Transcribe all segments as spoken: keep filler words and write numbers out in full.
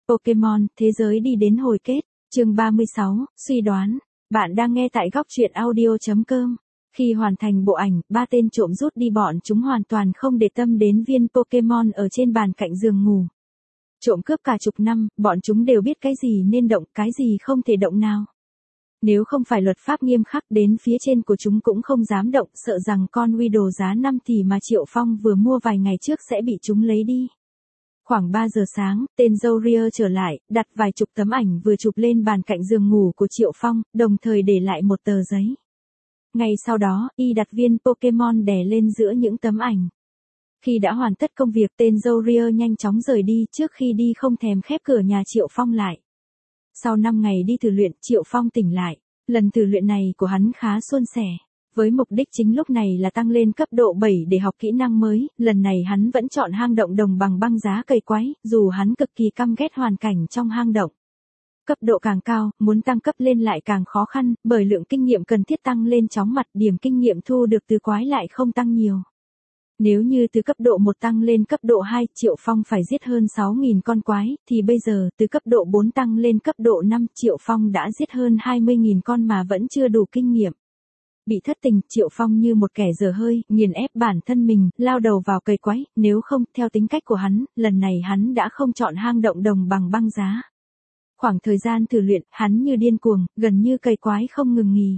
Pokemon, thế giới đi đến hồi kết. Chương ba mươi sáu, suy đoán. Bạn đang nghe tại góc truyện audio chấm com. Khi hoàn thành bộ ảnh, ba tên trộm rút đi, bọn chúng hoàn toàn không để tâm đến viên Pokemon ở trên bàn cạnh giường ngủ. Trộm cướp cả chục năm, bọn chúng đều biết cái gì nên động, cái gì không thể động nào. Nếu không phải luật pháp nghiêm khắc, đến phía trên của chúng cũng không dám động, sợ rằng con Weedle giá năm tỷ mà Triệu Phong vừa mua vài ngày trước sẽ bị chúng lấy đi. Khoảng ba giờ sáng, tên Zorier trở lại, đặt vài chục tấm ảnh vừa chụp lên bàn cạnh giường ngủ của Triệu Phong, đồng thời để lại một tờ giấy. Ngay sau đó, y đặt viên Pokemon đè lên giữa những tấm ảnh. Khi đã hoàn tất công việc, tên Zorier nhanh chóng rời đi, trước khi đi không thèm khép cửa nhà Triệu Phong lại. Sau năm ngày đi thử luyện, Triệu Phong tỉnh lại. Lần thử luyện này của hắn khá suôn sẻ. Với mục đích chính lúc này là tăng lên cấp độ bảy để học kỹ năng mới, lần này hắn vẫn chọn hang động đồng bằng băng giá cây quái, dù hắn cực kỳ căm ghét hoàn cảnh trong hang động. Cấp độ càng cao, muốn tăng cấp lên lại càng khó khăn, bởi lượng kinh nghiệm cần thiết tăng lên chóng mặt, điểm kinh nghiệm thu được từ quái lại không tăng nhiều. Nếu như từ cấp độ một tăng lên cấp độ hai, Triệu Phong phải giết hơn sáu nghìn con quái, thì bây giờ từ cấp độ bốn tăng lên cấp độ năm, Triệu Phong đã giết hơn hai mươi nghìn con mà vẫn chưa đủ kinh nghiệm. Bị thất tình, Triệu Phong như một kẻ dở hơi, nghiền ép bản thân mình, lao đầu vào cây quái, nếu không, theo tính cách của hắn, lần này hắn đã không chọn hang động đồng bằng băng giá. Khoảng thời gian thử luyện, hắn như điên cuồng, gần như cây quái không ngừng nghỉ.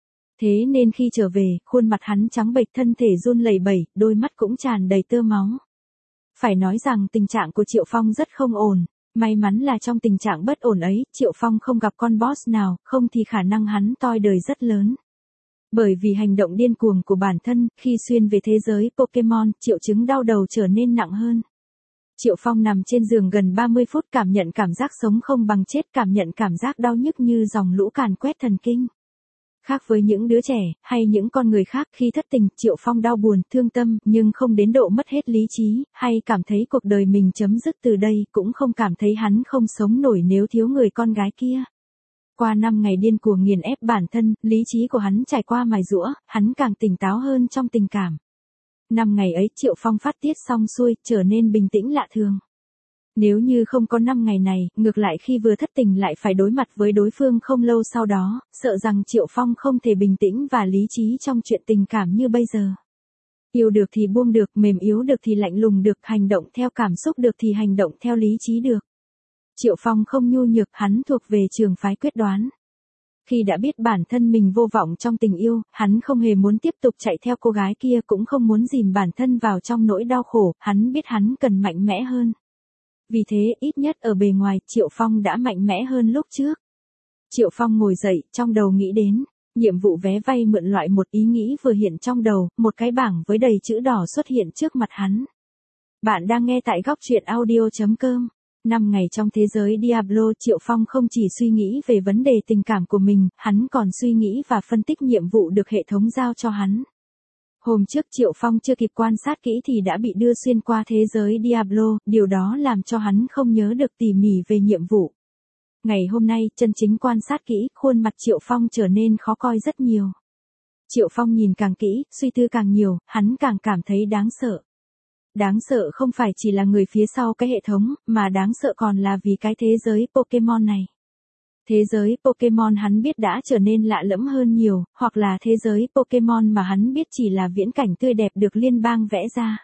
Thế nên khi trở về, khuôn mặt hắn trắng bệch, thân thể run lẩy bẩy, đôi mắt cũng tràn đầy tơ máu. Phải nói rằng tình trạng của Triệu Phong rất không ổn. May mắn là trong tình trạng bất ổn ấy, Triệu Phong không gặp con boss nào, không thì khả năng hắn toi đời rất lớn. Bởi vì hành động điên cuồng của bản thân, khi xuyên về thế giới Pokemon, triệu chứng đau đầu trở nên nặng hơn. Triệu Phong nằm trên giường gần ba mươi phút, cảm nhận cảm giác sống không bằng chết, cảm nhận cảm giác đau nhức như dòng lũ càn quét thần kinh. Khác với những đứa trẻ, hay những con người khác, khi thất tình, Triệu Phong đau buồn, thương tâm, nhưng không đến độ mất hết lý trí, hay cảm thấy cuộc đời mình chấm dứt từ đây, cũng không cảm thấy hắn không sống nổi nếu thiếu người con gái kia. Qua năm ngày điên cuồng nghiền ép bản thân, lý trí của hắn trải qua mài giũa, hắn càng tỉnh táo hơn trong tình cảm. Năm ngày ấy, Triệu Phong phát tiết xong xuôi, trở nên bình tĩnh lạ thường. Nếu như không có năm ngày này, ngược lại khi vừa thất tình lại phải đối mặt với đối phương không lâu sau đó, sợ rằng Triệu Phong không thể bình tĩnh và lý trí trong chuyện tình cảm như bây giờ. Yêu được thì buông được, mềm yếu được thì lạnh lùng được, hành động theo cảm xúc được thì hành động theo lý trí được. Triệu Phong không nhu nhược, hắn thuộc về trường phái quyết đoán. Khi đã biết bản thân mình vô vọng trong tình yêu, hắn không hề muốn tiếp tục chạy theo cô gái kia, cũng không muốn dìm bản thân vào trong nỗi đau khổ, hắn biết hắn cần mạnh mẽ hơn. Vì thế, ít nhất ở bề ngoài, Triệu Phong đã mạnh mẽ hơn lúc trước. Triệu Phong ngồi dậy, trong đầu nghĩ đến nhiệm vụ vé vay mượn loại một, ý nghĩ vừa hiện trong đầu, một cái bảng với đầy chữ đỏ xuất hiện trước mặt hắn. Bạn đang nghe tại góc truyện audio chấm com. Năm ngày trong thế giới Diablo, Triệu Phong không chỉ suy nghĩ về vấn đề tình cảm của mình, hắn còn suy nghĩ và phân tích nhiệm vụ được hệ thống giao cho hắn. Hôm trước Triệu Phong chưa kịp quan sát kỹ thì đã bị đưa xuyên qua thế giới Diablo, điều đó làm cho hắn không nhớ được tỉ mỉ về nhiệm vụ. Ngày hôm nay, chân chính quan sát kỹ, khuôn mặt Triệu Phong trở nên khó coi rất nhiều. Triệu Phong nhìn càng kỹ, suy tư càng nhiều, hắn càng cảm thấy đáng sợ. Đáng sợ không phải chỉ là người phía sau cái hệ thống, mà đáng sợ còn là vì cái thế giới Pokemon này. Thế giới Pokemon hắn biết đã trở nên lạ lẫm hơn nhiều, hoặc là thế giới Pokemon mà hắn biết chỉ là viễn cảnh tươi đẹp được liên bang vẽ ra.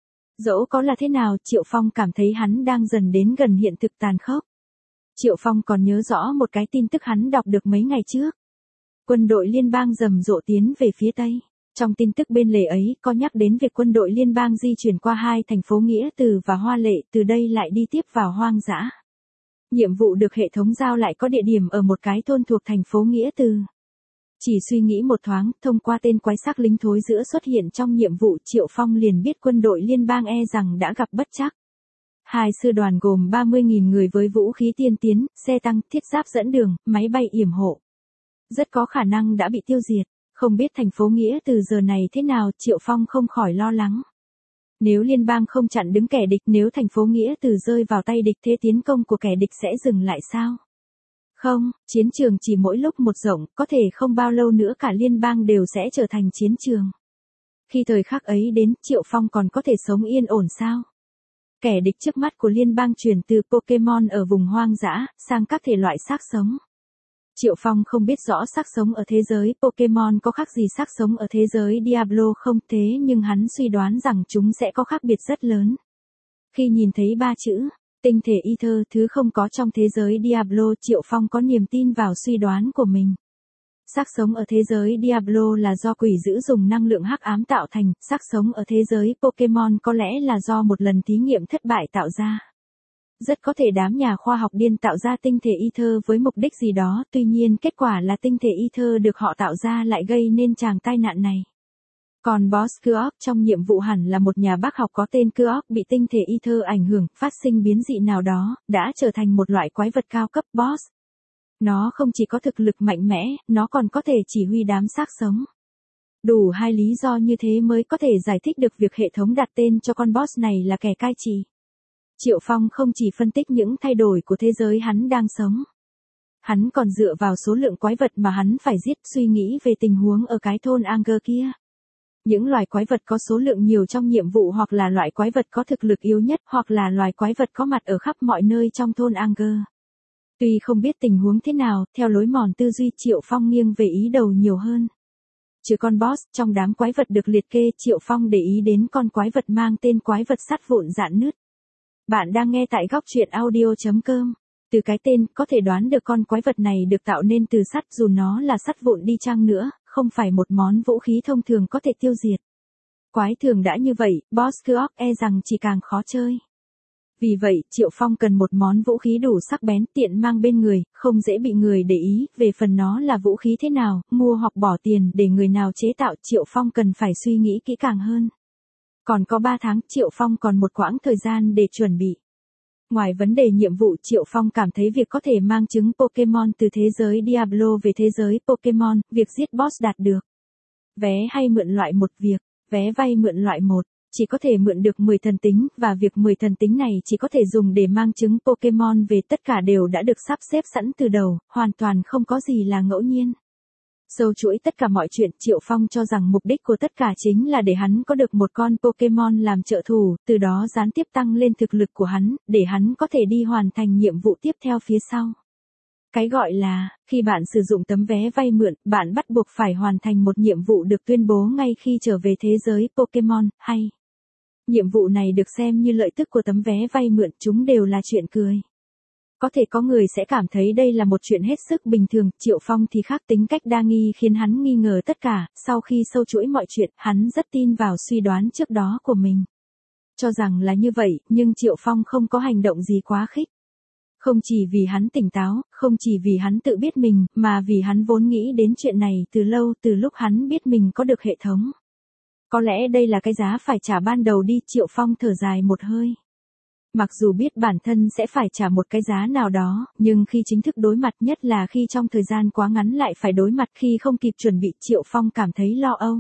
Dẫu có là thế nào, Triệu Phong cảm thấy hắn đang dần đến gần hiện thực tàn khốc. Triệu Phong còn nhớ rõ một cái tin tức hắn đọc được mấy ngày trước. Quân đội liên bang rầm rộ tiến về phía Tây. Trong tin tức bên lề ấy, có nhắc đến việc quân đội liên bang di chuyển qua hai thành phố Nghĩa Từ và Hoa Lệ, từ đây lại đi tiếp vào hoang dã. Nhiệm vụ được hệ thống giao lại có địa điểm ở một cái thôn thuộc thành phố Nghĩa Từ. Chỉ suy nghĩ một thoáng, thông qua tên quái xác lính thối giữa xuất hiện trong nhiệm vụ, Triệu Phong liền biết quân đội liên bang e rằng đã gặp bất trắc. Hai sư đoàn gồm ba mươi nghìn người với vũ khí tiên tiến, xe tăng, thiết giáp dẫn đường, máy bay yểm hộ. Rất có khả năng đã bị tiêu diệt. Không biết thành phố Nghĩa Từ giờ này thế nào, Triệu Phong không khỏi lo lắng. Nếu liên bang không chặn đứng kẻ địch, nếu thành phố Nghĩa Từ rơi vào tay địch, thế tiến công của kẻ địch sẽ dừng lại sao? Không, chiến trường chỉ mỗi lúc một rộng, có thể không bao lâu nữa cả liên bang đều sẽ trở thành chiến trường. Khi thời khắc ấy đến, Triệu Phong còn có thể sống yên ổn sao? Kẻ địch trước mắt của liên bang chuyển từ Pokemon ở vùng hoang dã, sang các thể loại xác sống. Triệu Phong không biết rõ xác sống ở thế giới Pokemon có khác gì xác sống ở thế giới Diablo không, thế nhưng hắn suy đoán rằng chúng sẽ có khác biệt rất lớn. Khi nhìn thấy ba chữ, tinh thể Ether, thứ không có trong thế giới Diablo, Triệu Phong có niềm tin vào suy đoán của mình. Xác sống ở thế giới Diablo là do quỷ dữ dùng năng lượng hắc ám tạo thành, xác sống ở thế giới Pokemon có lẽ là do một lần thí nghiệm thất bại tạo ra. Rất có thể đám nhà khoa học điên tạo ra tinh thể Ether với mục đích gì đó, tuy nhiên kết quả là tinh thể Ether được họ tạo ra lại gây nên tràng tai nạn này. Còn Boss Clock trong nhiệm vụ hẳn là một nhà bác học có tên Clock bị tinh thể Ether ảnh hưởng, phát sinh biến dị nào đó, đã trở thành một loại quái vật cao cấp boss. Nó không chỉ có thực lực mạnh mẽ, nó còn có thể chỉ huy đám xác sống. Đủ hai lý do như thế mới có thể giải thích được việc hệ thống đặt tên cho con boss này là kẻ cai trị. Triệu Phong không chỉ phân tích những thay đổi của thế giới hắn đang sống. Hắn còn dựa vào số lượng quái vật mà hắn phải giết, suy nghĩ về tình huống ở cái thôn Anger kia. Những loài quái vật có số lượng nhiều trong nhiệm vụ hoặc là loại quái vật có thực lực yếu nhất hoặc là loài quái vật có mặt ở khắp mọi nơi trong thôn Anger. Tuy không biết tình huống thế nào, theo lối mòn tư duy Triệu Phong nghiêng về ý đầu nhiều hơn. Trừ con boss, trong đám quái vật được liệt kê, Triệu Phong để ý đến con quái vật mang tên quái vật sắt vụn rạn nứt. Bạn đang nghe tại góc truyện audio chấm com. Từ cái tên, có thể đoán được con quái vật này được tạo nên từ sắt, dù nó là sắt vụn đi chăng nữa, không phải một món vũ khí thông thường có thể tiêu diệt. Quái thường đã như vậy, Boss Clock e rằng chỉ càng khó chơi. Vì vậy, Triệu Phong cần một món vũ khí đủ sắc bén, tiện mang bên người, không dễ bị người để ý, về phần nó là vũ khí thế nào, mua hoặc bỏ tiền để người nào chế tạo, Triệu Phong cần phải suy nghĩ kỹ càng hơn. Còn có ba tháng, Triệu Phong còn một quãng thời gian để chuẩn bị. Ngoài vấn đề nhiệm vụ, Triệu Phong cảm thấy việc có thể mang trứng Pokemon từ thế giới Diablo về thế giới Pokemon, việc giết boss đạt được. Vé hay mượn loại một việc, vé vay mượn loại một, chỉ có thể mượn được mười thần tính, và việc mười thần tính này chỉ có thể dùng để mang trứng Pokemon về, tất cả đều đã được sắp xếp sẵn từ đầu, hoàn toàn không có gì là ngẫu nhiên. Sâu chuỗi tất cả mọi chuyện, Triệu Phong cho rằng mục đích của tất cả chính là để hắn có được một con Pokemon làm trợ thủ, từ đó gián tiếp tăng lên thực lực của hắn, để hắn có thể đi hoàn thành nhiệm vụ tiếp theo phía sau. Cái gọi là, khi bạn sử dụng tấm vé vay mượn, bạn bắt buộc phải hoàn thành một nhiệm vụ được tuyên bố ngay khi trở về thế giới Pokemon, hay. Nhiệm vụ này được xem như lợi tức của tấm vé vay mượn, chúng đều là chuyện cười. Có thể có người sẽ cảm thấy đây là một chuyện hết sức bình thường, Triệu Phong thì khác, tính cách đa nghi khiến hắn nghi ngờ tất cả, sau khi sâu chuỗi mọi chuyện, hắn rất tin vào suy đoán trước đó của mình. Cho rằng là như vậy, nhưng Triệu Phong không có hành động gì quá khích. Không chỉ vì hắn tỉnh táo, không chỉ vì hắn tự biết mình, mà vì hắn vốn nghĩ đến chuyện này từ lâu, từ lúc hắn biết mình có được hệ thống. Có lẽ đây là cái giá phải trả ban đầu đi, Triệu Phong thở dài một hơi. Mặc dù biết bản thân sẽ phải trả một cái giá nào đó, nhưng khi chính thức đối mặt, nhất là khi trong thời gian quá ngắn lại phải đối mặt, khi không kịp chuẩn bị, Triệu Phong cảm thấy lo âu.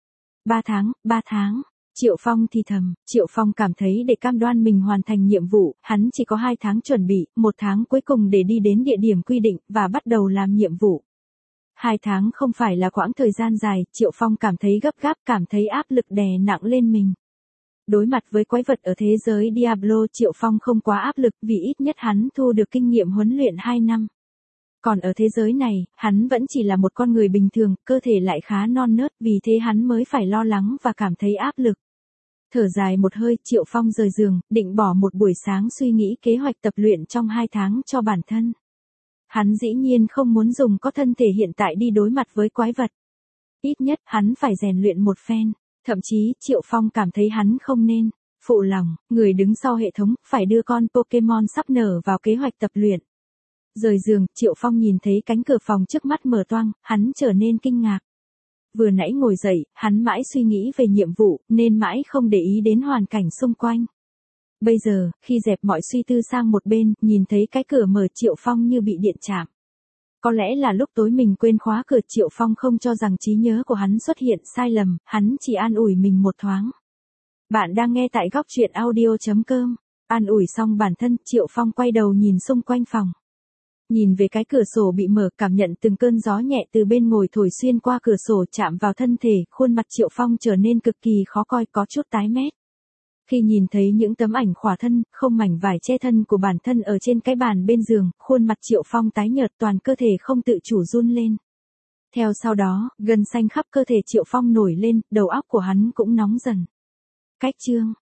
Ba tháng, ba tháng, Triệu Phong thì thầm, Triệu Phong cảm thấy để cam đoan mình hoàn thành nhiệm vụ, hắn chỉ có hai tháng chuẩn bị, một tháng cuối cùng để đi đến địa điểm quy định, và bắt đầu làm nhiệm vụ. Hai tháng không phải là quãng thời gian dài, Triệu Phong cảm thấy gấp gáp, cảm thấy áp lực đè nặng lên mình. Đối mặt với quái vật ở thế giới Diablo, Triệu Phong không quá áp lực, vì ít nhất hắn thu được kinh nghiệm huấn luyện hai năm. Còn ở thế giới này, hắn vẫn chỉ là một con người bình thường, cơ thể lại khá non nớt, vì thế hắn mới phải lo lắng và cảm thấy áp lực. Thở dài một hơi, Triệu Phong rời giường, định bỏ một buổi sáng suy nghĩ kế hoạch tập luyện trong hai tháng cho bản thân. Hắn dĩ nhiên không muốn dùng có thân thể hiện tại đi đối mặt với quái vật. Ít nhất, hắn phải rèn luyện một phen. Thậm chí, Triệu Phong cảm thấy hắn không nên phụ lòng người đứng sau hệ thống, phải đưa con Pokemon sắp nở vào kế hoạch tập luyện. Rời giường, Triệu Phong nhìn thấy cánh cửa phòng trước mắt mở toang, hắn trở nên kinh ngạc. Vừa nãy ngồi dậy, hắn mãi suy nghĩ về nhiệm vụ, nên mãi không để ý đến hoàn cảnh xung quanh. Bây giờ, khi dẹp mọi suy tư sang một bên, nhìn thấy cái cửa mở, Triệu Phong như bị điện chạm. Có lẽ là lúc tối mình quên khóa cửa, Triệu Phong không cho rằng trí nhớ của hắn xuất hiện sai lầm, hắn chỉ an ủi mình một thoáng. Bạn đang nghe tại góc truyện audio chấm com. An ủi xong bản thân, Triệu Phong quay đầu nhìn xung quanh phòng. Nhìn về cái cửa sổ bị mở, cảm nhận từng cơn gió nhẹ từ bên ngồi thổi xuyên qua cửa sổ chạm vào thân thể, khuôn mặt Triệu Phong trở nên cực kỳ khó coi, có chút tái mét. Khi nhìn thấy những tấm ảnh khỏa thân, không mảnh vải che thân của bản thân ở trên cái bàn bên giường, khuôn mặt Triệu Phong tái nhợt, toàn cơ thể không tự chủ run lên. Theo sau đó, gân xanh khắp cơ thể Triệu Phong nổi lên, đầu óc của hắn cũng nóng dần. Cách chương